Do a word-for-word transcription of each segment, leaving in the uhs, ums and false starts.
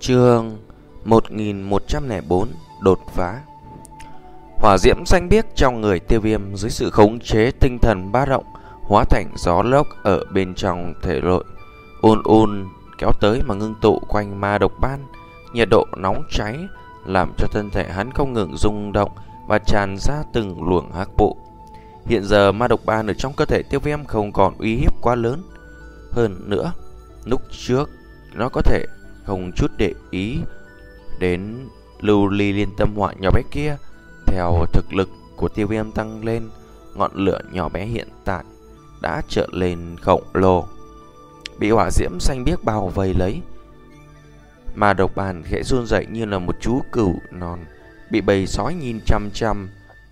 Chương một nghìn một trăm lẻ bốn đột phá. Hỏa diễm xanh biếc trong người Tiêu Viêm dưới sự khống chế tinh thần ba động hóa thành gió lốc ở bên trong thể nội, ùn ùn kéo tới mà ngưng tụ quanh ma độc ban. Nhiệt độ nóng cháy làm cho thân thể hắn không ngừng rung động và tràn ra từng luồng hắc vụ. Hiện giờ ma độc ban ở trong cơ thể Tiêu Viêm không còn uy hiếp quá lớn. Hơn nữa, lúc trước nó có thể không chút để ý đến lưu ly liên tâm hỏa nhỏ bé kia. Theo thực lực của Tiêu Viêm tăng lên, ngọn lửa nhỏ bé hiện tại đã trở lên khổng lồ, bị hỏa diễm xanh biếc bao vây lấy. Mà độc bàn khẽ run rẩy như là một chú cừu non bị bầy sói nhìn chăm chăm.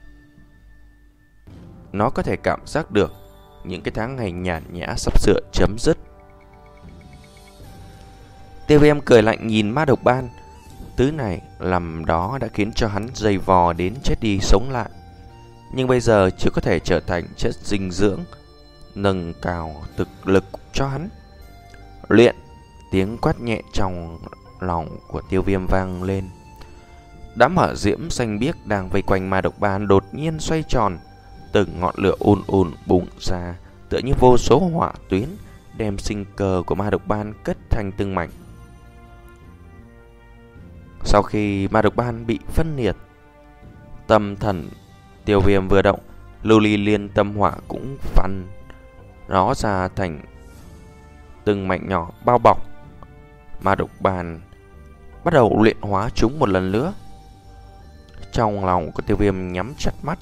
Nó có thể cảm giác được những cái tháng ngày nhàn nhã sắp sửa chấm dứt. Tiêu Viêm cười lạnh nhìn ma độc ban. Thứ này làm đó đã khiến cho hắn dày vò đến chết đi sống lại, nhưng bây giờ chưa có thể trở thành chất dinh dưỡng nâng cao thực lực cho hắn. Luyện, tiếng quát nhẹ trong lòng của Tiêu Viêm vang lên. Đám hỏa diễm xanh biếc đang vây quanh ma độc ban đột nhiên xoay tròn, từng ngọn lửa ùn ùn bùng ra, tựa như vô số hỏa tuyến đem sinh cơ của ma độc ban cất thành từng mảnh. Sau khi ma độc ban bị phân liệt, tâm thần Tiêu Viêm vừa động, lưu ly liên tâm hỏa cũng phân nó ra thành từng mảnh nhỏ bao bọc ma độc ban, bắt đầu luyện hóa chúng một lần nữa. Trong lòng của Tiêu Viêm nhắm chặt mắt,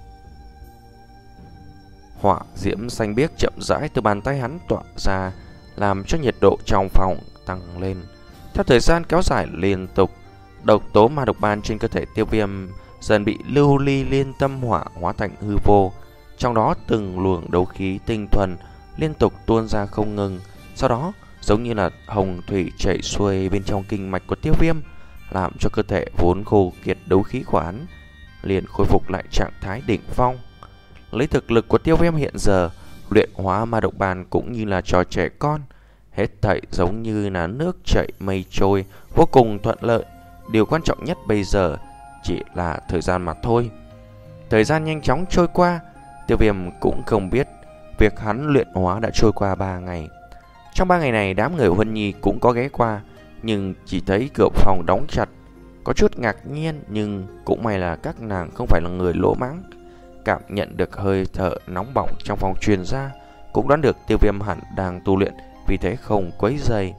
hỏa diễm xanh biếc chậm rãi từ bàn tay hắn tỏa ra, làm cho nhiệt độ trong phòng tăng lên. Theo thời gian kéo dài liên tục, độc tố ma độc ban trên cơ thể Tiêu Viêm dần bị lưu ly liên tâm hỏa hóa thành hư vô. Trong đó từng luồng đấu khí tinh thuần liên tục tuôn ra không ngừng, sau đó giống như là hồng thủy chảy xuôi bên trong kinh mạch của Tiêu Viêm, làm cho cơ thể vốn khô kiệt đấu khí của hắn liền khôi phục lại trạng thái đỉnh phong. Lấy thực lực của Tiêu Viêm hiện giờ, luyện hóa ma độc ban cũng như là trò trẻ con, hết thảy giống như là nước chảy mây trôi, vô cùng thuận lợi. Điều quan trọng nhất bây giờ chỉ là thời gian mà thôi. Thời gian nhanh chóng trôi qua, Tiêu Viêm cũng không biết việc hắn luyện hóa đã trôi qua ba ngày. Trong ba ngày này, đám người Huân Nhi cũng có ghé qua, nhưng chỉ thấy cửa phòng đóng chặt. Có chút ngạc nhiên, nhưng cũng may là các nàng không phải là người lỗ mãng. Cảm nhận được hơi thở nóng bỏng trong phòng truyền ra, cũng đoán được Tiêu Viêm hẳn đang tu luyện, vì thế không quấy rầy.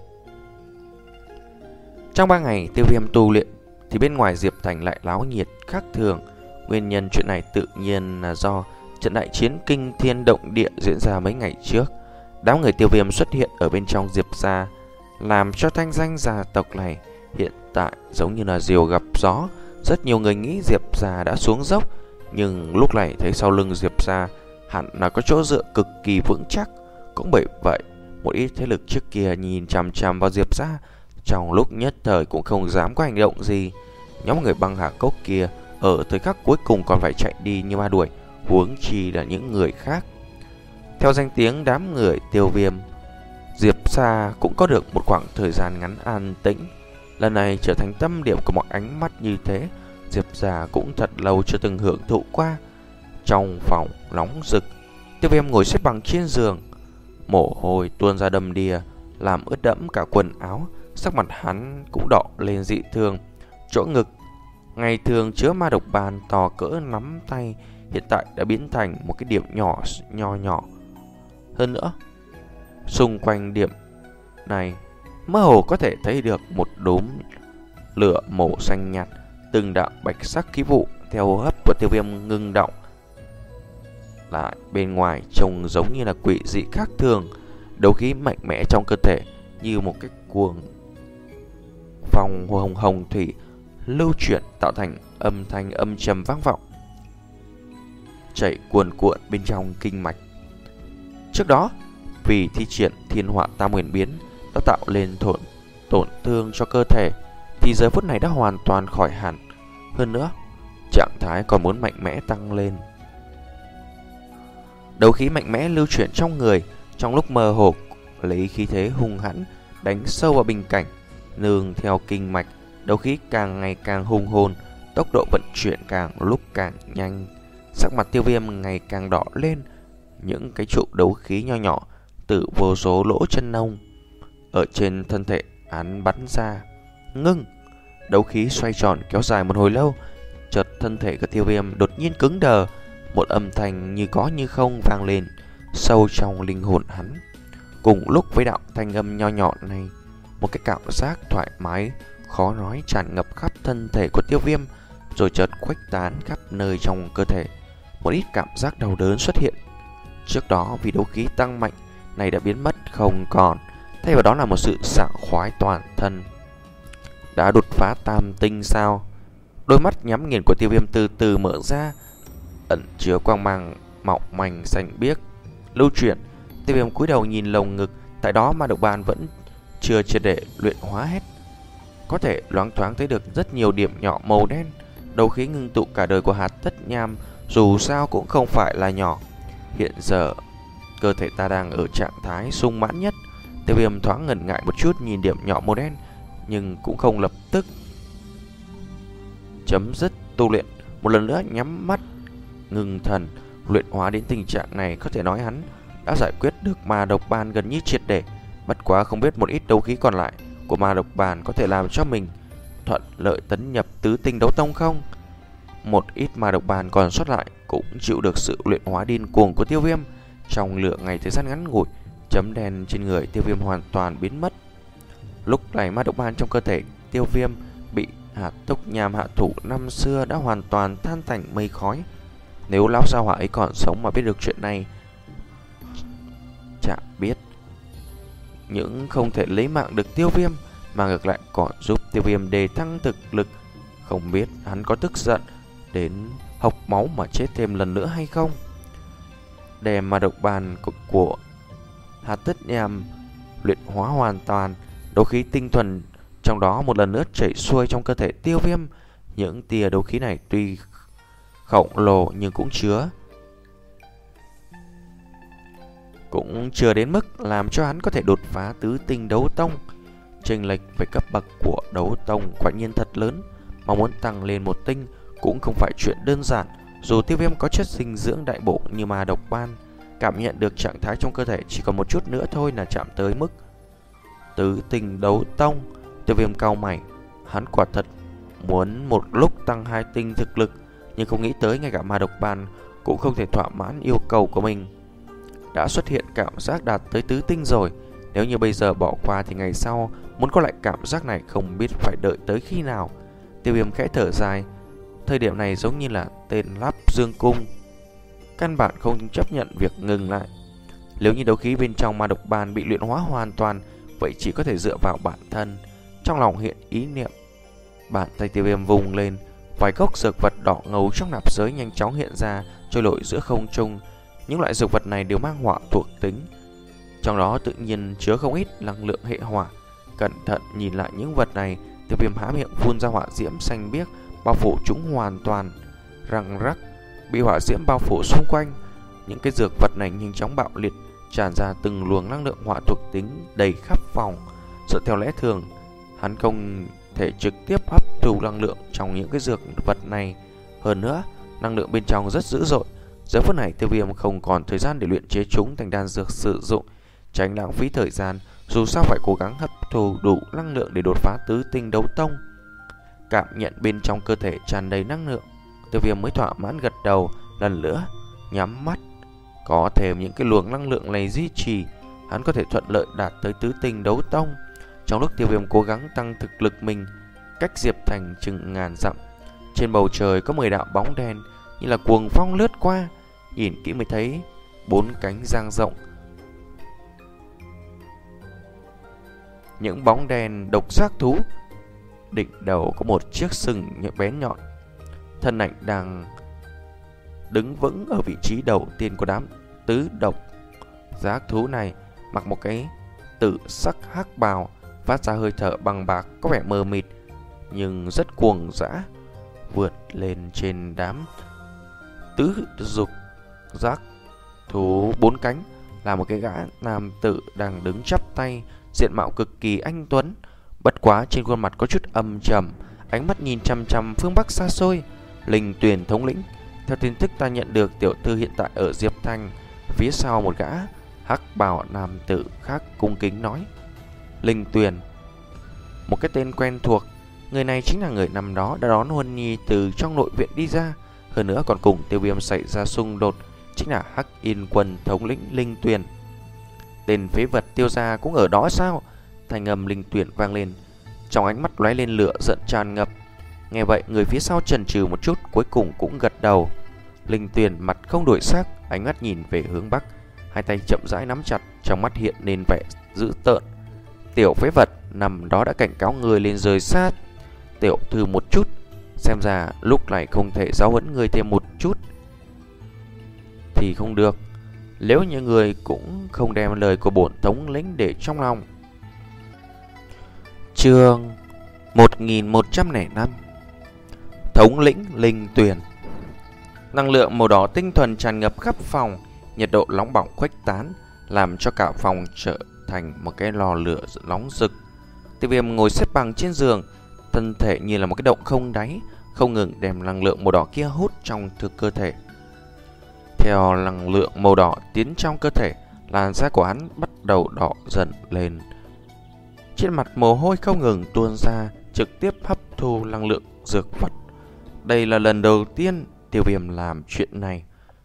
Trong ba ngày Tiêu Viêm tu luyện thì bên ngoài Diệp Thành lại náo nhiệt khác thường. Nguyên nhân chuyện này tự nhiên là do trận đại chiến kinh thiên động địa diễn ra mấy ngày trước. Đám người Tiêu Viêm xuất hiện ở bên trong Diệp gia, làm cho thanh danh gia tộc này hiện tại giống như là diều gặp gió. Rất nhiều người nghĩ Diệp gia đã xuống dốc, nhưng lúc này thấy sau lưng Diệp gia hẳn là có chỗ dựa cực kỳ vững chắc. Cũng bởi vậy, một ít thế lực trước kia nhìn chằm chằm vào Diệp gia, trong lúc nhất thời cũng không dám có hành động gì. Nhóm người băng hà cốc kia ở thời khắc cuối cùng còn phải chạy đi như ma đuổi, huống chi là những người khác. Theo danh tiếng đám người Tiêu Viêm, Diệp gia cũng có được một khoảng thời gian ngắn an tĩnh. Lần này trở thành tâm điểm của mọi ánh mắt như thế, Diệp gia cũng thật lâu chưa từng hưởng thụ qua. Trong phòng nóng rực, Tiêu Viêm ngồi xếp bằng trên giường, mồ hôi tuôn ra đầm đìa, làm ướt đẫm cả quần áo. Sắc mặt hắn cũng đỏ lên dị thường. Chỗ ngực ngày thường chứa ma độc ban to cỡ nắm tay, hiện tại đã biến thành một cái điểm nhỏ nho nhỏ. Hơn nữa, xung quanh điểm này mơ hồ có thể thấy được một đốm lửa màu xanh nhạt, từng đạo bạch sắc khí vụ theo hô hấp của Tiêu Viêm ngưng động lại bên ngoài, trông giống như là quỷ dị khác thường. Đấu khí mạnh mẽ trong cơ thể như một cái cuồng phong hồng hồng thủy lưu chuyển, tạo thành âm thanh âm trầm vang vọng, chảy cuồn cuộn bên trong kinh mạch. Trước đó, vì thi triển thiên hỏa tam huyền biến đã tạo lên tổn tổn thương cho cơ thể, thì giờ phút này đã hoàn toàn khỏi hẳn. Hơn nữa, trạng thái còn muốn mạnh mẽ tăng lên. Đấu khí mạnh mẽ lưu chuyển trong người, trong lúc mơ hồ lấy khí thế hung hãn đánh sâu vào bình cảnh. Nương theo kinh mạch, đấu khí càng ngày càng hùng hồn, tốc độ vận chuyển càng lúc càng nhanh. Sắc mặt Tiêu Viêm ngày càng đỏ lên, những cái trụ đấu khí nho nhỏ từ vô số lỗ chân lông ở trên thân thể hắn bắn ra. Ngưng! Đấu khí xoay tròn kéo dài một hồi lâu, chợt thân thể của Tiêu Viêm đột nhiên cứng đờ, một âm thanh như có như không vang lên sâu trong linh hồn hắn. Cùng lúc với đạo thanh âm nho nhỏ này, một cái cảm giác thoải mái khó nói tràn ngập khắp thân thể của Tiêu Viêm, rồi chợt khuếch tán khắp nơi trong cơ thể. Một ít cảm giác đau đớn xuất hiện. Trước đó vì đấu khí tăng mạnh này đã biến mất không còn, thay vào đó là một sự sảng khoái toàn thân. Đã đột phá tam tinh sao? Đôi mắt nhắm nghiền của Tiêu Viêm từ từ mở ra, ẩn chứa quang mang mỏng manh xanh biếc lưu chuyển. Tiêu Viêm cúi đầu nhìn lồng ngực, tại đó ma độc bàn vẫn chưa triệt để luyện hóa hết. Có thể loáng thoáng thấy được rất nhiều điểm nhỏ màu đen. Đấu khí ngưng tụ cả đời của Hạt Tất Nham dù sao cũng không phải là nhỏ. Hiện giờ cơ thể ta đang ở trạng thái sung mãn nhất. Tiêu Viêm thoáng ngần ngại một chút nhìn điểm nhỏ màu đen, nhưng cũng không lập tức chấm dứt tu luyện. Một lần nữa nhắm mắt ngưng thần luyện hóa. Đến tình trạng này có thể nói hắn đã giải quyết được ma độc bàn gần như triệt để. Bất quá không biết một ít đấu khí còn lại của ma độc bàn có thể làm cho mình thuận lợi tấn nhập tứ tinh đấu tông không? Một ít ma độc bàn còn sót lại cũng chịu được sự luyện hóa điên cuồng của Tiêu Viêm. Trong lượng ngày thời gian ngắn ngủi, chấm đen trên người Tiêu Viêm hoàn toàn biến mất. Lúc này ma độc bàn trong cơ thể Tiêu Viêm bị Hạt Túc Nham hạ thủ năm xưa đã hoàn toàn tan thành mây khói. Nếu lão gia hỏa ấy còn sống mà biết được chuyện này, chả biết những không thể lấy mạng được Tiêu Viêm, mà ngược lại còn giúp Tiêu Viêm đề thăng thực lực. Không biết hắn có tức giận đến hộc máu mà chết thêm lần nữa hay không. Đem ma độc bàn của, của Hạt Tất Nham luyện hóa hoàn toàn, đấu khí tinh thuần trong đó một lần nữa chảy xuôi trong cơ thể Tiêu Viêm. Những tia đấu khí này tuy khổng lồ nhưng cũng chứa cũng chưa đến mức làm cho hắn có thể đột phá tứ tinh đấu tông. Chênh lệch về cấp bậc của đấu tông quả nhiên thật lớn, mà muốn tăng lên một tinh cũng không phải chuyện đơn giản. Dù Tiêu Viêm có chất dinh dưỡng đại bổ như ma độc ban, cảm nhận được trạng thái trong cơ thể chỉ còn một chút nữa thôi là chạm tới mức tứ tinh đấu tông. Tiêu Viêm cau mày, hắn quả thật muốn một lúc tăng hai tinh thực lực, nhưng không nghĩ tới ngay cả ma độc ban cũng không thể thỏa mãn yêu cầu của mình. Đã xuất hiện cảm giác đạt tới tứ tinh rồi, nếu như bây giờ bỏ qua thì ngày sau muốn có lại cảm giác này không biết phải đợi tới khi nào. Tiêu Viêm khẽ thở dài. Thời điểm này giống như là tên lắp dương cung, căn bản không chấp nhận việc ngừng lại. Nếu như đấu khí bên trong ma độc bàn bị luyện hóa hoàn toàn, vậy chỉ có thể dựa vào bản thân. Trong lòng hiện ý niệm, bàn tay Tiêu Viêm vùng lên, vài gốc dược vật đỏ ngầu trong nạp giới nhanh chóng hiện ra, trôi nổi giữa không trung. Những loại dược vật này đều mang hỏa thuộc tính, trong đó tự nhiên chứa không ít năng lượng hệ hỏa. Cẩn thận nhìn lại những vật này, Tiêu Viêm há miệng phun ra hỏa diễm xanh biếc, bao phủ chúng hoàn toàn. Răng rắc, bị hỏa diễm bao phủ xung quanh. Những cái dược vật này nhanh chóng bạo liệt, tràn ra từng luồng năng lượng hỏa thuộc tính đầy khắp phòng. Dựa theo lẽ thường, hắn không thể trực tiếp hấp thu năng lượng trong những cái dược vật này. Hơn nữa, năng lượng bên trong rất dữ dội. Giờ phút này Tiêu Viêm không còn thời gian để luyện chế chúng thành đan dược sử dụng, tránh lãng phí thời gian. Dù sao phải cố gắng hấp thu đủ năng lượng để đột phá tứ tinh đấu tông. Cảm nhận bên trong cơ thể tràn đầy năng lượng, Tiêu Viêm mới thỏa mãn gật đầu. Lần nữa nhắm mắt, có thêm những cái luồng năng lượng này duy trì, hắn có thể thuận lợi đạt tới tứ tinh đấu tông. Trong lúc Tiêu Viêm cố gắng tăng thực lực mình, cách Diệp Thành chừng ngàn dặm, trên bầu trời có mười đạo bóng đen như là cuồng phong lướt qua. Nhìn kỹ mới thấy bốn cánh dang rộng. Những bóng đen độc giác thú, đỉnh đầu có một chiếc sừng bén nhọn. Thân ảnh đang đứng vững ở vị trí đầu tiên của đám tứ độc giác thú này, mặc một cái tử sắc hắc bào, phát ra hơi thở bằng bạc, có vẻ mờ mịt nhưng rất cuồng dã. Vượt lên trên đám tứ dục giác thú bốn cánh là một cái gã nam tử đang đứng chắp tay, diện mạo cực kỳ anh tuấn. Bất quá trên khuôn mặt có chút âm trầm, ánh mắt nhìn chằm chằm phương Bắc xa xôi. Linh Tuyền thống lĩnh, theo tin tức ta nhận được, tiểu thư hiện tại ở Diệp Thành. Phía sau một gã hắc bào nam tử khác cung kính nói. Linh Tuyền, một cái tên quen thuộc. Người này chính là người năm đó đã đón Huân Nhi từ trong nội viện đi ra, hơn nữa còn cùng Tiêu Viêm xảy ra xung đột, chính là Hắc Yên Quân thống lĩnh Linh Tuyền. Tên phế vật Tiêu gia cũng ở đó sao? Thanh âm Linh Tuyền vang lên, trong ánh mắt lóe lên lửa giận tràn ngập. Nghe vậy, người phía sau chần chừ một chút, cuối cùng cũng gật đầu. Linh Tuyền mặt không đổi sắc, ánh mắt nhìn về hướng bắc, hai tay chậm rãi nắm chặt, trong mắt hiện lên vẻ dữ tợn. Tiểu phế vật, năm đó đã cảnh cáo người lên rời sát tiểu thư một chút, xem ra lúc này không thể giáo huấn người thêm một chút thì không được. Nếu như người cũng không đem lời của bổn thống lĩnh để trong lòng. Chương một nghìn một trăm lẻ năm, thống lĩnh Linh Tuyền. Năng lượng màu đỏ tinh thuần tràn ngập khắp phòng, nhiệt độ nóng bỏng khuếch tán, làm cho cả phòng trở thành một cái lò lửa nóng rực. Tiêu Viêm ngồi xếp bằng trên giường, thân thể như là một cái động không đáy, không ngừng đem năng lượng màu đỏ kia hút trong thực cơ thể. Theo năng lượng màu đỏ tiến trong cơ thể, làn da của hắn bắt đầu đỏ dần lên. Trên mặt mồ hôi không ngừng tuôn ra, trực tiếp hấp thu năng lượng dược vật. Đây là lần đầu tiên Tiêu Viêm làm chuyện này.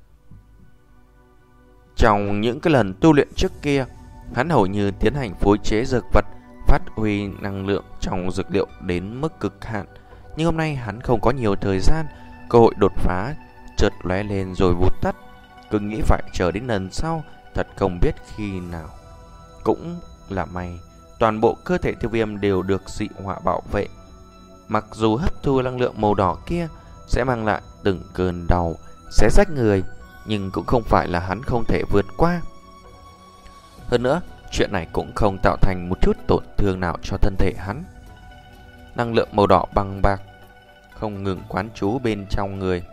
Trong những cái lần tu luyện trước kia, hắn hầu như tiến hành phối chế dược vật, phát huy năng lượng trong dược liệu đến mức cực hạn. Nhưng hôm nay hắn không có nhiều thời gian, cơ hội đột phá chợt lóe lên rồi vụt tắt. Cứ nghĩ phải chờ đến lần sau, thật không biết khi nào. Cũng là may, toàn bộ cơ thể Tiêu Viêm đều được dị hỏa bảo vệ. Mặc dù hấp thu năng lượng màu đỏ kia sẽ mang lại từng cơn đau, xé rách người, nhưng cũng không phải là hắn không thể vượt qua. Hơn nữa, chuyện này cũng không tạo thành một chút tổn thương nào cho thân thể hắn. Năng lượng màu đỏ bằng bạc không ngừng quán trú bên trong người,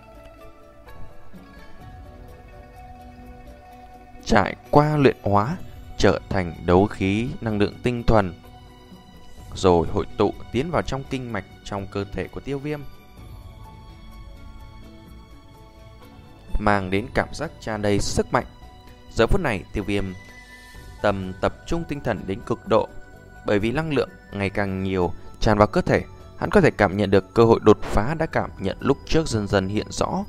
trải qua luyện hóa trở thành đấu khí năng lượng tinh thuần, rồi hội tụ tiến vào trong kinh mạch trong cơ thể của Tiêu Viêm, mang đến cảm giác tràn đầy sức mạnh. Giờ phút này Tiêu Viêm tầm tập trung tinh thần đến cực độ, bởi vì năng lượng ngày càng nhiều tràn vào cơ thể, hắn có thể cảm nhận được cơ hội đột phá đã cảm nhận lúc trước dần dần hiện rõ.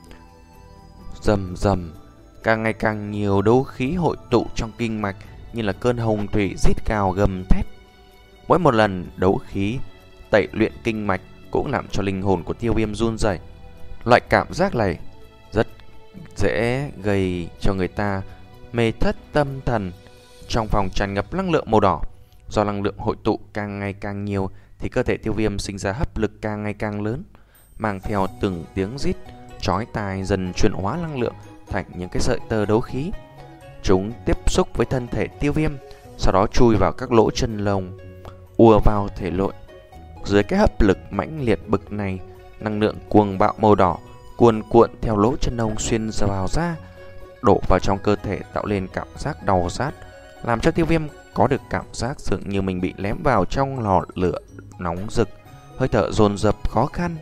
Rầm rầm, càng ngày càng nhiều đấu khí hội tụ trong kinh mạch, như là cơn hồng thủy rít gào gầm thét. Mỗi một lần đấu khí tẩy luyện kinh mạch cũng làm cho linh hồn của Tiêu Viêm run rẩy. Loại cảm giác này rất dễ gây cho người ta mê thất tâm thần. Trong phòng tràn ngập năng lượng màu đỏ, do năng lượng hội tụ càng ngày càng nhiều thì cơ thể Tiêu Viêm sinh ra hấp lực càng ngày càng lớn, mang theo từng tiếng rít chói tai, dần chuyển hóa năng lượng thành những cái sợi tơ đấu khí. Chúng tiếp xúc với thân thể Tiêu Viêm, sau đó chui vào các lỗ chân lông, ùa vào thể nội. Dưới cái hấp lực mãnh liệt bực này, năng lượng cuồng bạo màu đỏ cuồn cuộn theo lỗ chân lông xuyên vào da, đổ vào trong cơ thể, tạo lên cảm giác đau rát, làm cho Tiêu Viêm có được cảm giác dường như mình bị ném vào trong lò lửa nóng rực, hơi thở dồn dập khó khăn.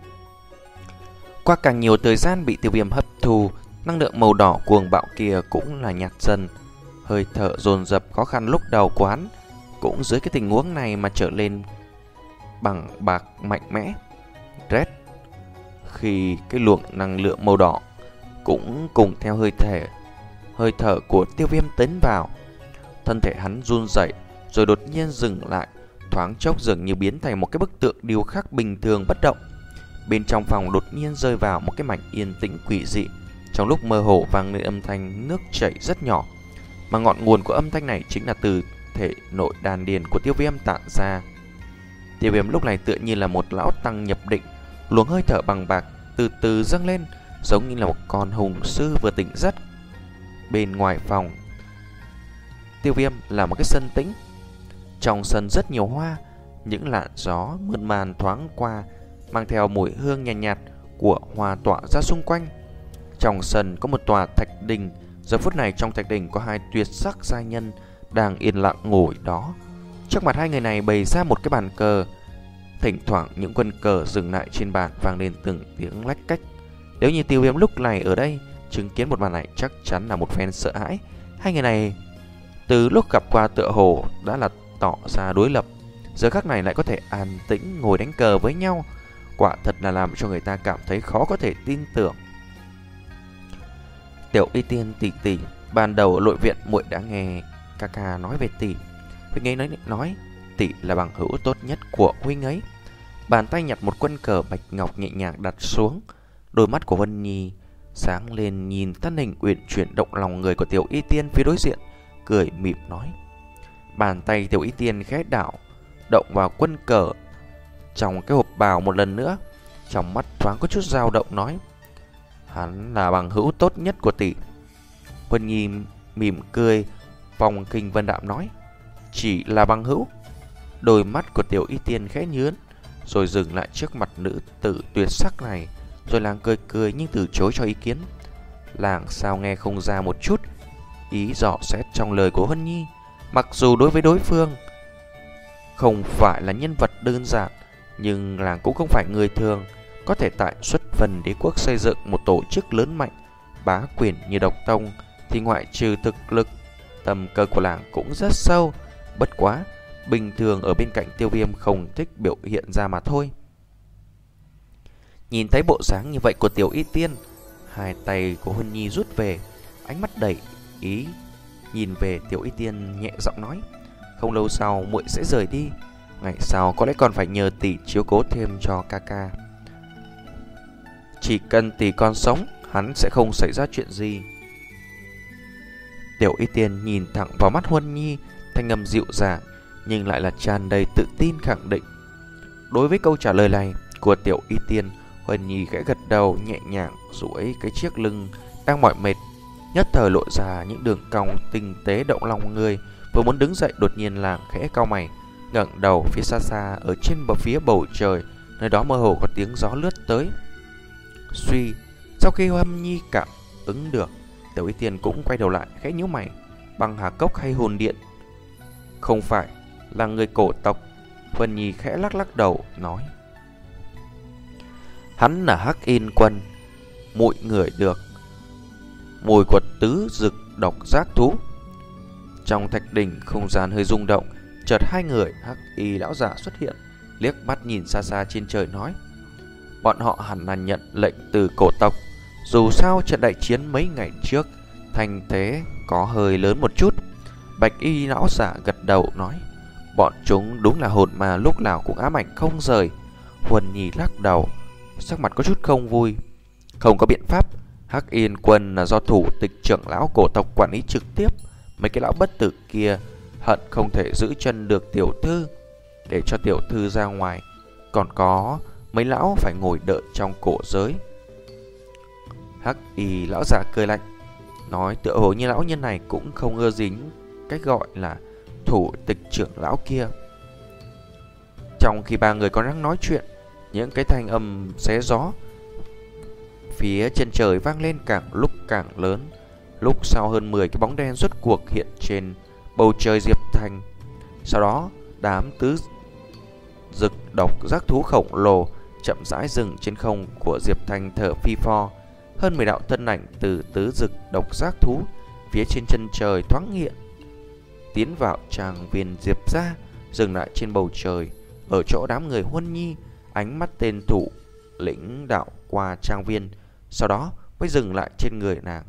Qua càng nhiều thời gian bị Tiêu Viêm hấp thu, năng lượng màu đỏ cuồng bạo kia cũng là nhạt dần, hơi thở dồn dập khó khăn lúc đầu của hắn cũng dưới cái tình huống này mà trở lên bằng bạc mạnh mẽ. Rét khi cái luồng năng lượng màu đỏ cũng cùng theo hơi thể hơi thở của Tiêu Viêm tiến vào, thân thể hắn run rẩy rồi đột nhiên dừng lại, thoáng chốc dường như biến thành một cái bức tượng điêu khắc bình thường bất động. Bên trong phòng đột nhiên rơi vào một cái mảnh yên tĩnh quỷ dị. Trong lúc mơ hồ vang lên âm thanh nước chảy rất nhỏ, mà ngọn nguồn của âm thanh này chính là từ thể nội đan điền của Tiêu Viêm tản ra. Tiêu Viêm lúc này tựa như là một lão tăng nhập định, luồng hơi thở bằng bạc từ từ dâng lên, giống như là một con hùng sư vừa tỉnh giấc. Bên ngoài phòng Tiêu Viêm là một cái sân tĩnh. Trong sân rất nhiều hoa, những làn gió mơn man thoáng qua, mang theo mùi hương nhàn nhạt, nhạt của hoa tỏa ra xung quanh. Trong sân có một tòa thạch đình. Giờ phút này trong thạch đình có hai tuyệt sắc giai nhân đang yên lặng ngồi đó. Trước mặt hai người này bày ra một cái bàn cờ. Thỉnh thoảng những quân cờ dừng lại trên bàn vang lên từng tiếng lách cách. Nếu như Tiêu Viêm lúc này ở đây chứng kiến một màn này chắc chắn là một phen sợ hãi. Hai người này từ lúc gặp qua tựa hồ đã là tỏ ra đối lập, giờ khắc này lại có thể an tĩnh ngồi đánh cờ với nhau, quả thật là làm cho người ta cảm thấy khó có thể tin tưởng. Tiểu Y Tiên tỷ tỷ, ban đầu ở nội viện muội đã nghe ca ca nói về tỷ. Huynh ấy nói, nói tỷ là bằng hữu tốt nhất của huynh ấy. Bàn tay nhặt một quân cờ bạch ngọc nhẹ nhàng đặt xuống. Đôi mắt của Vân Nhi sáng lên nhìn thân hình uyển chuyển động lòng người của Tiểu Y Tiên phía đối diện, cười mỉm nói. Bàn tay Tiểu Y Tiên khẽ đảo động vào quân cờ trong cái hộp bào một lần nữa, trong mắt thoáng có chút dao động nói: hắn là bằng hữu tốt nhất của tỷ. Vân Nhi mỉm cười, phong kinh vân đạm nói: chỉ là bằng hữu? Đôi mắt của Tiểu Y Tiên khẽ nhướn, rồi dừng lại trước mặt nữ tử tuyệt sắc này, rồi làng cười cười nhưng từ chối cho ý kiến. Làng sao nghe không ra một chút ý dò xét trong lời của Vân Nhi. Mặc dù đối với đối phương không phải là nhân vật đơn giản, nhưng làng cũng không phải người thường. Có thể tại xuất vân đế quốc xây dựng một tổ chức lớn mạnh bá quyền như Độc Tông, thì ngoại trừ thực lực, tầm cơ của làng cũng rất sâu. Bất quá bình thường ở bên cạnh Tiêu Viêm không thích biểu hiện ra mà thôi. Nhìn thấy bộ dáng như vậy của Tiểu Y Tiên, hai tay của Huân Nhi rút về, ánh mắt đầy ý nhìn về Tiểu Y Tiên, nhẹ giọng nói: không lâu sau muội sẽ rời đi, ngày sau có lẽ còn phải nhờ tỷ chiếu cố thêm cho ca ca. Chỉ cần tỷ còn sống, hắn sẽ không xảy ra chuyện gì. Tiểu Y Tiên nhìn thẳng vào mắt Huân Nhi, thanh âm dịu dàng nhưng lại là tràn đầy tự tin khẳng định. Đối với câu trả lời này của Tiểu Y Tiên, Huân Nhi khẽ gật đầu nhẹ nhàng, duỗi cái chiếc lưng đang mỏi mệt, nhất thời lộ ra những đường cong tinh tế động lòng người. Vừa muốn đứng dậy, đột nhiên làng khẽ cau mày, ngẩng đầu phía xa xa ở trên bờ phía bầu trời, nơi đó mơ hồ có tiếng gió lướt tới. Suy, sau khi Huân Nhi cảm ứng được, Tiểu Y Tiên cũng quay đầu lại khẽ nhíu mày. Băng Hà Cốc hay hồn điện? Không phải là người cổ tộc. Huân Nhi khẽ lắc lắc đầu nói: hắn là Hắc Yên Quân, mùi người được mùi của tứ dực độc giác thú. Trong thạch đỉnh không gian hơi rung động, chợt hai người Hắc Y lão giả xuất hiện, liếc mắt nhìn xa xa trên trời nói: bọn họ hẳn là nhận lệnh từ cổ tộc. Dù sao trận đại chiến mấy ngày trước thành thế có hơi lớn một chút. Bạch Y lão giả gật đầu nói: bọn chúng đúng là hồn mà lúc nào cũng ám ảnh không rời. Huân Nhi lắc đầu, sắc mặt có chút không vui. Không có biện pháp, Hắc Yên Quân là do thủ tịch trưởng lão cổ tộc quản lý trực tiếp. Mấy cái lão bất tử kia hận không thể giữ chân được tiểu thư, để cho tiểu thư ra ngoài. Còn có mấy lão phải ngồi đợi trong cổ giới. Hắc Y lão giả cười lạnh, nói tựa hồ như lão nhân này cũng không ưa dính cách gọi là thủ tịch trưởng lão kia. Trong khi ba người còn đang nói chuyện, những cái thanh âm xé gió phía chân trời vang lên càng lúc càng lớn. Lúc sau hơn mười cái bóng đen rốt cuộc hiện trên bầu trời Diệp Thành. Sau đó đám tứ dực độc giác thú khổng lồ chậm rãi dừng trên không của Diệp Thành thở phi pho. Hơn mười đạo thân ảnh từ tứ dực độc giác thú phía trên chân trời thoáng hiện, tiến vào tràng viên Diệp gia, dừng lại trên bầu trời ở chỗ đám người Huân Nhi. Ánh mắt tên thủ lĩnh đạo qua trang viên, sau đó mới dừng lại trên người nàng.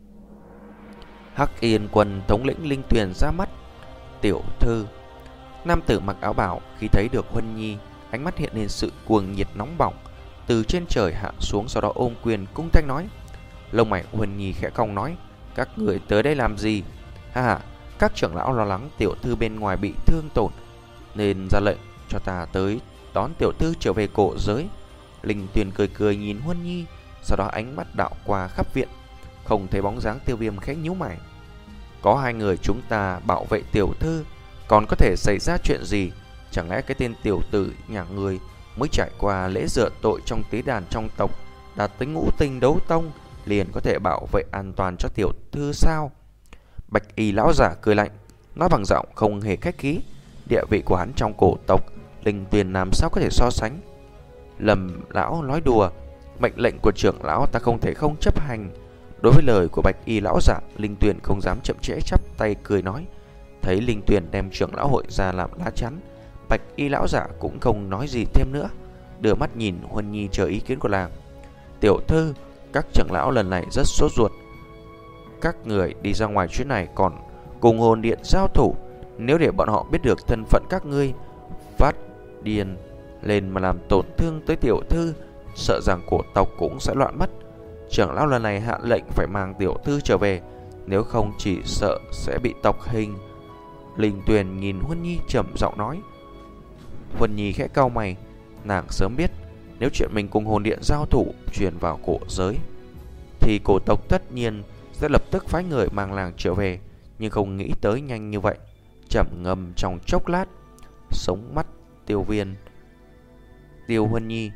Hắc Yên Quân thống lĩnh Linh Tuyền ra mắt: tiểu thư. Nam tử mặc áo bào khi thấy được Huân Nhi, ánh mắt hiện lên sự cuồng nhiệt nóng bỏng, từ trên trời hạ xuống, sau đó ôm quyền cung thanh nói. Lông mày Huân Nhi khẽ cong nói: các người tới đây làm gì? Ha ha, các trưởng lão lo lắng tiểu thư bên ngoài bị thương tổn, nên ra lệnh cho ta tới đón tiểu thư trở về cổ giới. Linh Tuyền cười cười nhìn Huân Nhi, sau đó ánh mắt đảo qua khắp viện, không thấy bóng dáng Tiêu Viêm, khẽ nhíu mày. Có hai người chúng ta bảo vệ tiểu thư, còn có thể xảy ra chuyện gì? Chẳng lẽ cái tên tiểu tử nhà người mới trải qua lễ rửa tội trong tế đàn trong tộc, đạt tới ngũ tinh đấu tông, liền có thể bảo vệ an toàn cho tiểu thư sao? Bạch Y lão giả cười lạnh, nói bằng giọng không hề khách khí: địa vị của hắn trong cổ tộc Linh Tuyền làm sao có thể so sánh. Lầm lão nói đùa, mệnh lệnh của trưởng lão ta không thể không chấp hành. Đối với lời của Bạch Y lão giả, Linh Tuyền không dám chậm trễ, chắp tay cười nói. Thấy Linh Tuyền đem trưởng lão hội ra làm lá chắn, Bạch Y lão giả cũng không nói gì thêm nữa, đưa mắt nhìn Huân Nhi chờ ý kiến của nàng. Tiểu thư, các trưởng lão lần này rất sốt ruột. Các người đi ra ngoài chuyến này còn cùng hồn điện giao thủ, nếu để bọn họ biết được thân phận các ngươi phát điên lên mà làm tổn thương tới tiểu thư, sợ rằng cổ tộc cũng sẽ loạn mất. Trưởng lão lần này hạ lệnh phải mang tiểu thư trở về, nếu không chỉ sợ sẽ bị tộc hình. Linh Tuyền nhìn Huân Nhi trầm giọng nói. Huân Nhi khẽ cau mày, nàng sớm biết nếu chuyện mình cùng hồn điện giao thủ truyền vào cổ giới thì cổ tộc tất nhiên sẽ lập tức phái người mang làng trở về, nhưng không nghĩ tới nhanh như vậy. Trầm ngâm trong chốc lát, sống mắt Tiêu Viên Tiêu Huân Nhi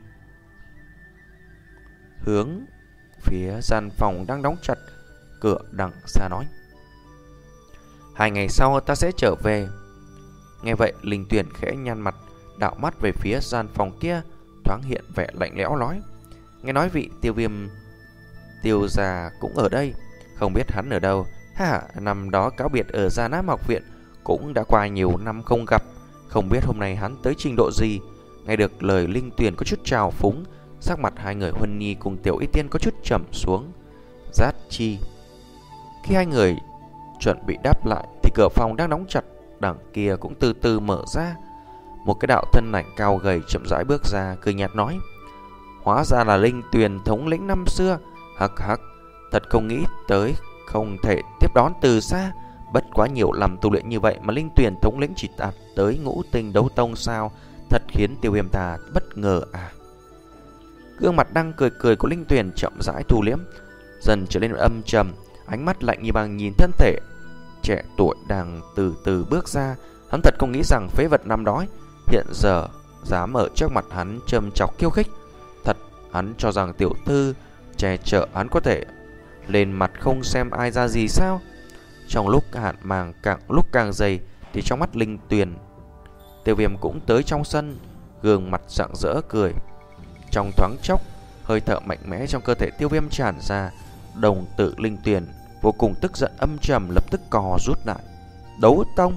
hướng phía gian phòng đang đóng chặt cửa đằng xa nói. Hai ngày sau ta sẽ trở về. Nghe vậy, Linh Tuyền khẽ nhăn mặt, đảo mắt về phía gian phòng kia, thoáng hiện vẻ lạnh lẽo nói. Nghe nói vị Tiêu Viêm Tiêu già cũng ở đây, không biết hắn ở đâu. Ha, năm đó cáo biệt ở Gia Nam học viện, cũng đã qua nhiều năm không gặp, không biết hôm nay hắn tới trình độ gì. Nghe được lời Linh Tuyền có chút trào phúng, sắc mặt hai người Huân Nhi cùng Tiểu Y Tiên có chút trầm xuống. Giác chi. Khi hai người chuẩn bị đáp lại thì cửa phòng đang đóng chặt đằng kia cũng từ từ mở ra. Một cái đạo thân ảnh cao gầy chậm rãi bước ra, cười nhạt nói. Hóa ra là Linh Tuyền thống lĩnh năm xưa. Hắc hắc, thật không nghĩ tới không thể tiếp đón từ xa. Bất quá nhiều làm tu luyện như vậy mà Linh Tuyền thống lĩnh chỉ đạt tới ngũ tinh đấu tông sao? Thật khiến Tiêu Viêm ta bất ngờ à. Gương mặt đang cười cười của Linh Tuyền chậm rãi thu liễm, dần trở nên âm trầm, ánh mắt lạnh như băng nhìn thân thể trẻ tuổi đang từ từ bước ra. Hắn thật không nghĩ rằng phế vật năm đó hiện giờ dám ở trước mặt hắn châm chọc khiêu khích. Thật, hắn cho rằng tiểu thư che chở hắn có thể lên mặt không xem ai ra gì sao? Trong lúc hạn màng càng lúc càng dày thì trong mắt Linh Tuyền, Tiêu Viêm cũng tới trong sân, gương mặt rạng rỡ cười. Trong thoáng chốc, hơi thở mạnh mẽ trong cơ thể Tiêu Viêm tràn ra, đồng tử Linh Tuyền vô cùng tức giận âm trầm lập tức co rút lại. Đấu tông.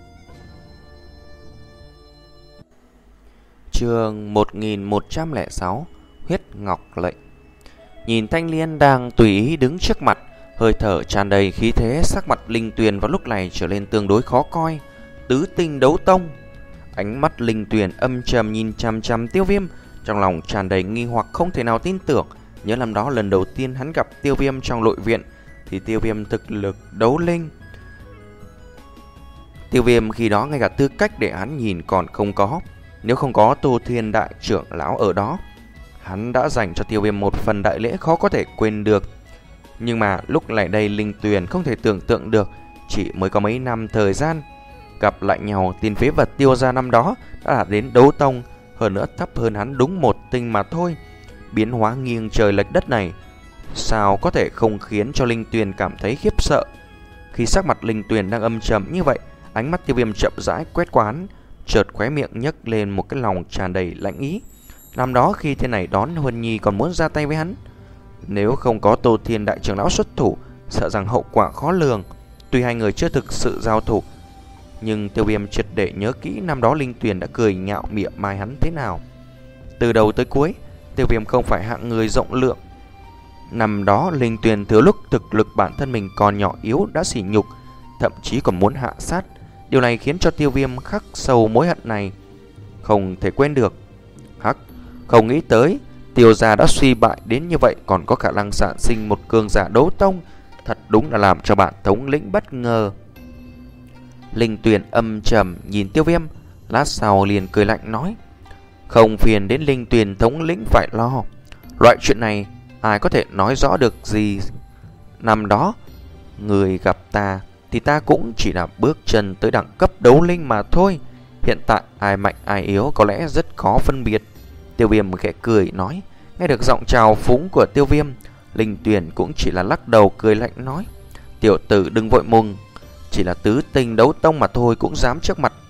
Chương một nghìn một trăm lẻ sáu, Huyết Ngọc Lệnh. Nhìn Thanh Liên đang tùy ý đứng trước mặt, hơi thở tràn đầy khí thế, sắc mặt Linh Tuyền vào lúc này trở nên tương đối khó coi. Tứ tinh đấu tông. Ánh mắt Linh Tuyền âm trầm nhìn chằm chằm Tiêu Viêm, trong lòng tràn đầy nghi hoặc không thể nào tin tưởng. Nhớ năm đó lần đầu tiên hắn gặp Tiêu Viêm trong nội viện thì Tiêu Viêm thực lực đấu linh. Tiêu Viêm khi đó ngay cả tư cách để hắn nhìn còn không có. Nếu không có Tô Thiên đại trưởng lão ở đó, hắn đã dành cho Tiêu Viêm một phần đại lễ khó có thể quên được. Nhưng mà lúc này đây Linh Tuyền không thể tưởng tượng được, chỉ mới có mấy năm thời gian gặp lại nhau, tiền phế vật Tiêu gia năm đó đã đạt đến đấu tông, hơn nữa thấp hơn hắn đúng một tinh mà thôi. Biến hóa nghiêng trời lệch đất này sao có thể không khiến cho Linh Tuyền cảm thấy khiếp sợ. Khi sắc mặt Linh Tuyền đang âm trầm như vậy, ánh mắt Tiêu Viêm chậm rãi quét qua hắn, chợt khóe miệng nhấc lên một cái lòng tràn đầy lạnh ý. Năm đó khi thế này đón Huân Nhi còn muốn ra tay với hắn, nếu không có Tô Thiên đại trưởng lão xuất thủ, sợ rằng hậu quả khó lường. Tuy hai người chưa thực sự giao thủ, nhưng Tiêu Viêm triệt để nhớ kỹ năm đó Linh Tuyền đã cười nhạo mỉa mai hắn thế nào. Từ đầu tới cuối, Tiêu Viêm không phải hạng người rộng lượng. Năm đó Linh Tuyền thừa lúc thực lực bản thân mình còn nhỏ yếu đã sỉ nhục, thậm chí còn muốn hạ sát. Điều này khiến cho Tiêu Viêm khắc sâu mối hận này, không thể quên được. Hắc, không nghĩ tới Tiêu gia đã suy bại đến như vậy, còn có khả năng sản sinh một cường giả đấu tông, thật đúng là làm cho bạn thống lĩnh bất ngờ. Linh Tuyền âm trầm nhìn Tiêu Viêm, lát sau liền cười lạnh nói. Không phiền đến Linh Tuyền thống lĩnh phải lo, loại chuyện này ai có thể nói rõ được gì. Năm đó người gặp ta thì ta cũng chỉ là bước chân tới đẳng cấp đấu linh mà thôi. Hiện tại ai mạnh ai yếu có lẽ rất khó phân biệt. Tiêu Viêm khẽ cười nói. Nghe được giọng chào phúng của Tiêu Viêm, Linh Tuyền cũng chỉ là lắc đầu cười lạnh nói. Tiểu tử đừng vội mừng, chỉ là tứ tinh đấu tông mà thôi cũng dám trước mặt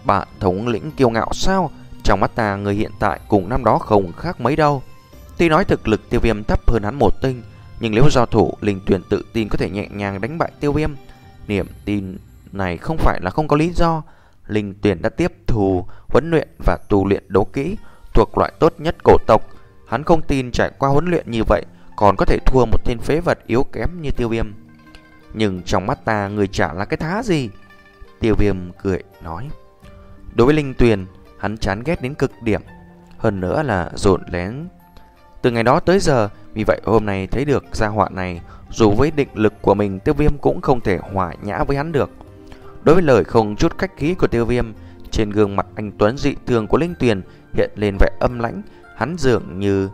Bạn thống lĩnh kiêu ngạo sao? Trong mắt ta, người hiện tại cùng năm đó không khác mấy đâu. Tuy nói thực lực Tiêu Viêm thấp hơn hắn một tinh, nhưng nếu giao thủ, Linh Tuyền tự tin có thể nhẹ nhàng đánh bại Tiêu Viêm. Niềm tin này không phải là không có lý do. Linh Tuyền đã tiếp thu, huấn luyện và tu luyện đấu kỹ, thuộc loại tốt nhất cổ tộc. Hắn không tin trải qua huấn luyện như vậy còn có thể thua một tên phế vật yếu kém như Tiêu Viêm. Nhưng trong mắt ta, người chả là cái thá gì. Tiêu Viêm cười nói. Đối với Linh Tuyền, hắn chán ghét đến cực điểm, hơn nữa là dồn lén từ ngày đó tới giờ. Vì vậy hôm nay thấy được gia họa này, dù với định lực của mình, Tiêu Viêm cũng không thể hòa nhã với hắn được. Đối với lời không chút khách khí của Tiêu Viêm, trên gương mặt anh tuấn dị thường của Linh Tuyền hiện lên vẻ âm lãnh. Hắn dường như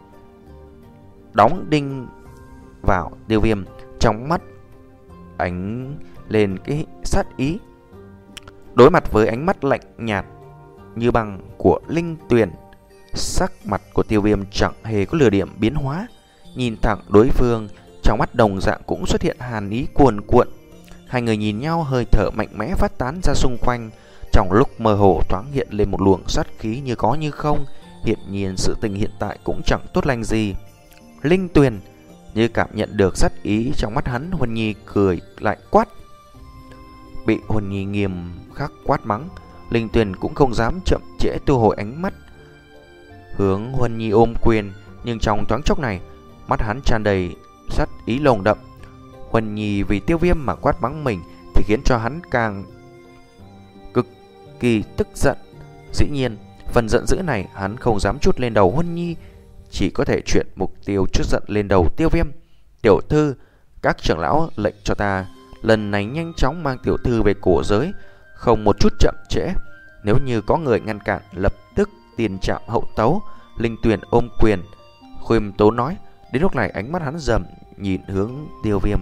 đóng đinh vào Tiêu Viêm, trong mắt ánh lên cái sát ý. Đối mặt với ánh mắt lạnh nhạt như băng của Linh Tuyền, sắc mặt của Tiêu Viêm chẳng hề có lửa điểm biến hóa. Nhìn thẳng đối phương, trong mắt đồng dạng cũng xuất hiện hàn ý cuồn cuộn. Hai người nhìn nhau, hơi thở mạnh mẽ phát tán ra xung quanh. Trong lúc mơ hồ thoáng hiện lên một luồng sát khí như có như không. Hiển nhiên sự tình hiện tại cũng chẳng tốt lành gì. Linh Tuyền như cảm nhận được sát ý trong mắt hắn, Huân Nhi cười lại quát. Bị Huân Nhi nghiêm khắc quát mắng, Linh Tuyền cũng không dám chậm trễ, thu hồi ánh mắt hướng Huân Nhi ôm quyền. Nhưng trong thoáng chốc này, mắt hắn tràn đầy sát ý lồng đậm. Huân Nhi vì Tiêu Viêm mà quát mắng mình thì khiến cho hắn càng cực kỳ tức giận. Dĩ nhiên, phần giận dữ này hắn không dám chút lên đầu Huân Nhi, chỉ có thể chuyển mục tiêu chút giận lên đầu Tiêu Viêm. Tiểu thư, các trưởng lão lệnh cho ta lần này nhanh chóng mang tiểu thư về cổ giới, không một chút chậm trễ. Nếu như có người ngăn cản, lập tức tiền trạm hậu tấu. Linh Tuyền ôm quyền khiêm tốn nói. Đến lúc này ánh mắt hắn rầm nhìn hướng Tiêu Viêm.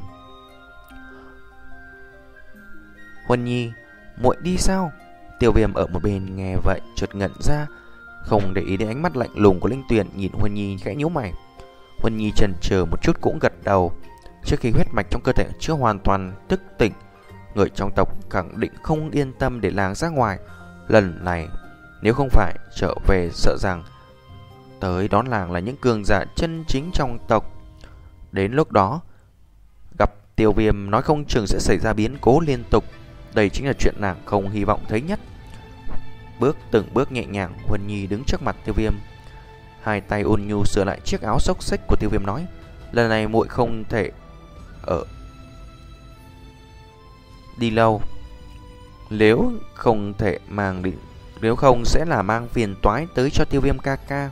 Huân Nhi, muội đi sao? Tiêu Viêm ở một bên nghe vậy chợt ngẩn ra, không để ý đến ánh mắt lạnh lùng của Linh Tuyền, nhìn Huân Nhi khẽ nhíu mày. Huân Nhi chần chờ một chút cũng gật đầu. Trước khi huyết mạch trong cơ thể chưa hoàn toàn thức tỉnh, người trong tộc khẳng định không yên tâm để làng ra ngoài. Lần này nếu không phải trở về, sợ rằng tới đón làng là những cường giả chân chính trong tộc. Đến lúc đó gặp Tiêu Viêm, nói không chừng sẽ xảy ra biến cố liên tục. Đây chính là chuyện nàng không hy vọng thấy nhất. Bước từng bước nhẹ nhàng, Huân Nhi đứng trước mặt Tiêu Viêm, hai tay ôn nhu sửa lại chiếc áo xốc xếch của Tiêu Viêm, nói: lần này muội không thể ở đi lâu, nếu không thể mang đi, nếu không sẽ là mang phiền toái tới cho Tiêu Viêm ca ca.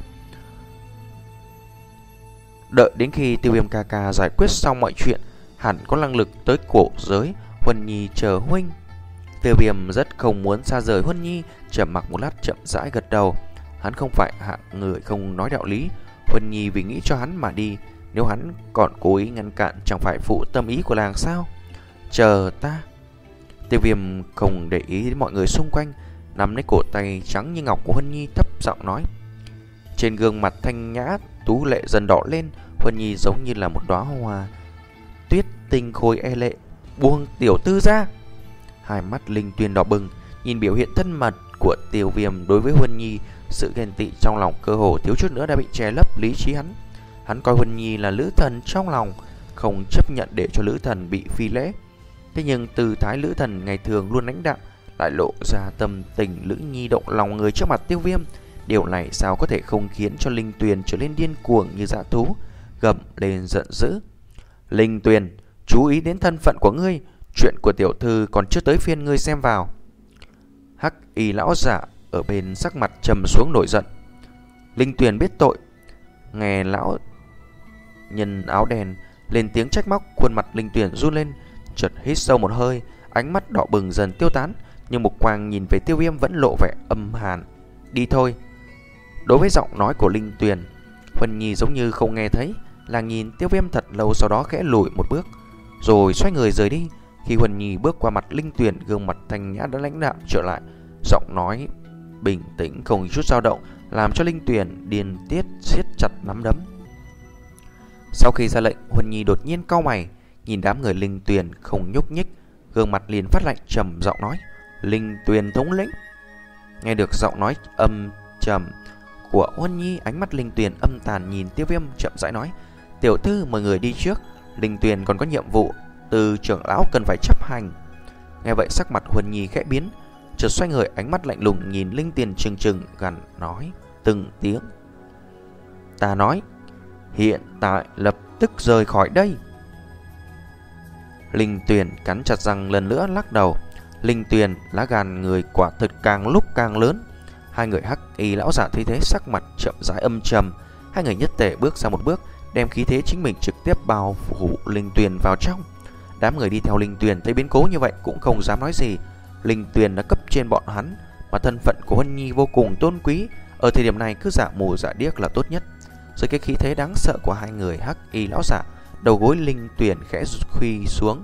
Đợi đến khi Tiêu Viêm ca ca giải quyết xong mọi chuyện, hẳn có năng lực tới cổ giới. Huân Nhi chờ huynh. Tiêu Viêm rất không muốn xa rời Huân Nhi, trầm mặc một lát chậm rãi gật đầu. Hắn không phải hạng người không nói đạo lý. Huân Nhi vì nghĩ cho hắn mà đi, nếu hắn còn cố ý ngăn cản chẳng phải phụ tâm ý của làng sao? Chờ ta. Tiêu Viêm không để ý đến mọi người xung quanh, nắm lấy cổ tay trắng như ngọc của Huân Nhi, thấp giọng nói. Trên gương mặt thanh nhã tú lệ dần đỏ lên. Huân Nhi giống như là một đóa hoa tuyết tinh khôi e lệ. Buông tiểu tư ra. Hai mắt Linh Tuyền đỏ bừng, nhìn biểu hiện thân mật của Tiêu Viêm đối với Huân Nhi, sự ghen tị trong lòng cơ hồ thiếu chút nữa đã bị che lấp lý trí hắn. Hắn coi Huân Nhi là lữ thần trong lòng, không chấp nhận để cho lữ thần bị phi lễ. Thế nhưng từ thái lữ thần ngày thường luôn lãnh đạm, lại lộ ra tâm tình Lữ Nhi động lòng người trước mặt Tiêu Viêm. Điều này sao có thể không khiến cho Linh Tuyền trở nên điên cuồng như dã thú, gầm lên giận dữ. Linh Tuyền, chú ý đến thân phận của ngươi, chuyện của tiểu thư còn chưa tới phiên ngươi xem vào. Hắc y lão giả ở bên sắc mặt trầm xuống nổi giận. Linh Tuyền biết tội. Nghe lão nhân áo đen lên tiếng trách móc, khuôn mặt Linh Tuyền run lên, chợt hít sâu một hơi, ánh mắt đỏ bừng dần tiêu tán, nhưng mục quang nhìn về Tiêu Viêm vẫn lộ vẻ âm hàn. Đi thôi. Đối với giọng nói của Linh Tuyền, Huân Nhi giống như không nghe thấy, là nhìn Tiêu Viêm thật lâu, sau đó khẽ lùi một bước, rồi xoay người rời đi. Khi Huân Nhi bước qua mặt Linh Tuyền, gương mặt thanh nhã đã lãnh đạm trở lại, giọng nói bình tĩnh không chút dao động, làm cho Linh Tuyền điên tiết siết chặt nắm đấm. Sau khi ra lệnh, Huân Nhi đột nhiên cau mày, nhìn đám người Linh Tuyền không nhúc nhích, gương mặt liền phát lạnh, trầm giọng nói: Linh Tuyền thống lĩnh. Nghe được giọng nói âm trầm của Huân Nhi, ánh mắt Linh Tuyền âm tàn nhìn Tiêu Viêm, chậm rãi nói: "Tiểu thư mời người đi trước, Linh Tuyền còn có nhiệm vụ từ trưởng lão cần phải chấp hành." Nghe vậy sắc mặt Huân Nhi khẽ biến, chợt xoay người, ánh mắt lạnh lùng nhìn Linh Tuyền trừng trừng, gằn nói từng tiếng: "Ta nói, hiện tại lập tức rời khỏi đây." Linh Tuyền cắn chặt răng lần nữa lắc đầu. Linh Tuyền lá gan người quả thực càng lúc càng lớn. Hai người hắc y lão giả thấy thế sắc mặt chậm rãi âm trầm, hai người nhất tề bước ra một bước, đem khí thế chính mình trực tiếp bao phủ Linh Tuyền vào trong. Đám người đi theo Linh Tuyền thấy biến cố như vậy cũng không dám nói gì. Linh Tuyền đã cấp trên bọn hắn, mà thân phận của Huân Nhi vô cùng tôn quý, ở thời điểm này cứ giả mù giả điếc là tốt nhất. Dưới cái khí thế đáng sợ của hai người hắc y lão giả, đầu gối Linh Tuyền khẽ khuỵu xuống,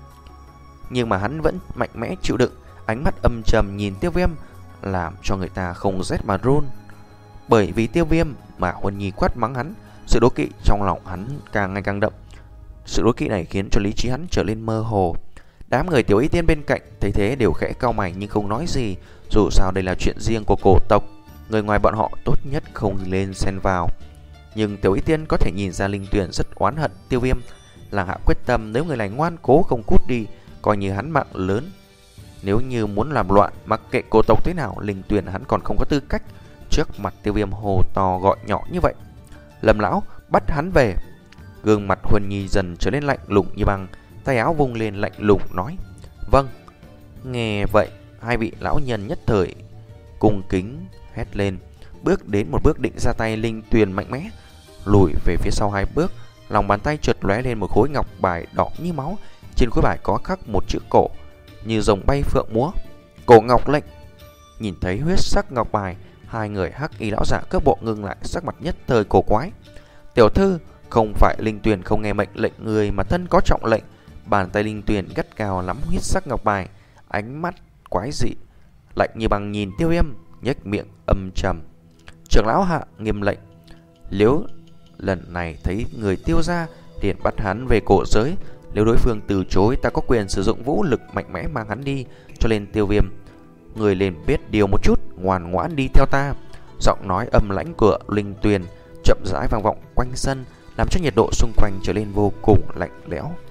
nhưng mà hắn vẫn mạnh mẽ chịu đựng, ánh mắt âm trầm nhìn Tiêu Viêm làm cho người ta không rét mà run. Bởi vì Tiêu Viêm mà Huân Nhi quát mắng hắn, sự đố kỵ trong lòng hắn càng ngày càng đậm. Sự đố kỵ này khiến cho lý trí hắn trở nên mơ hồ. Đám người Tiểu Y Tiên bên cạnh thấy thế đều khẽ cau mày nhưng không nói gì, dù sao đây là chuyện riêng của cổ tộc, người ngoài bọn họ tốt nhất không lên xen vào. Nhưng Tiểu Y Tiên có thể nhìn ra Linh Tuyền rất oán hận Tiêu Viêm, làng hạ quyết tâm nếu người này ngoan cố không cút đi, coi như hắn mạng lớn. Nếu như muốn làm loạn, mặc kệ cổ tộc thế nào, Linh Tuyền hắn còn không có tư cách trước mặt Tiêu Viêm hồ to gọi nhỏ như vậy. Lâm lão, bắt hắn về. Gương mặt Huân Nhi dần trở nên lạnh lùng như băng, tay áo vung lên lạnh lùng nói: "Vâng." Nghe vậy, hai vị lão nhân nhất thời cung kính hét lên, bước đến một bước định ra tay. Linh Tuyền mạnh mẽ lùi về phía sau hai bước, lòng bàn tay chợt lóe lên một khối ngọc bài đỏ như máu, trên khối bài có khắc một chữ cổ như rồng bay phượng múa: Cổ Ngọc Lệnh. Nhìn thấy huyết sắc ngọc bài, hai người hắc y lão giả cước bộ ngưng lại, sắc mặt nhất thời cổ quái. "Tiểu thư, không phải Linh Tuyền không nghe mệnh lệnh người mà thân có trọng lệnh." Bàn tay Linh Tuyền gắt gao nắm huyết sắc ngọc bài, ánh mắt quái dị lạnh như băng nhìn Tiêu Viêm, nhếch miệng âm trầm: "Trưởng lão hạ nghiêm lệnh, nếu lần này thấy người Tiêu gia liền bắt hắn về cổ giới, nếu đối phương từ chối, ta có quyền sử dụng vũ lực mạnh mẽ mang hắn đi. Cho nên Tiêu Viêm, người liền biết điều một chút, ngoan ngoãn đi theo ta." Giọng nói âm lãnh của Linh Tuyền chậm rãi vang vọng quanh sân, làm cho nhiệt độ xung quanh trở nên vô cùng lạnh lẽo.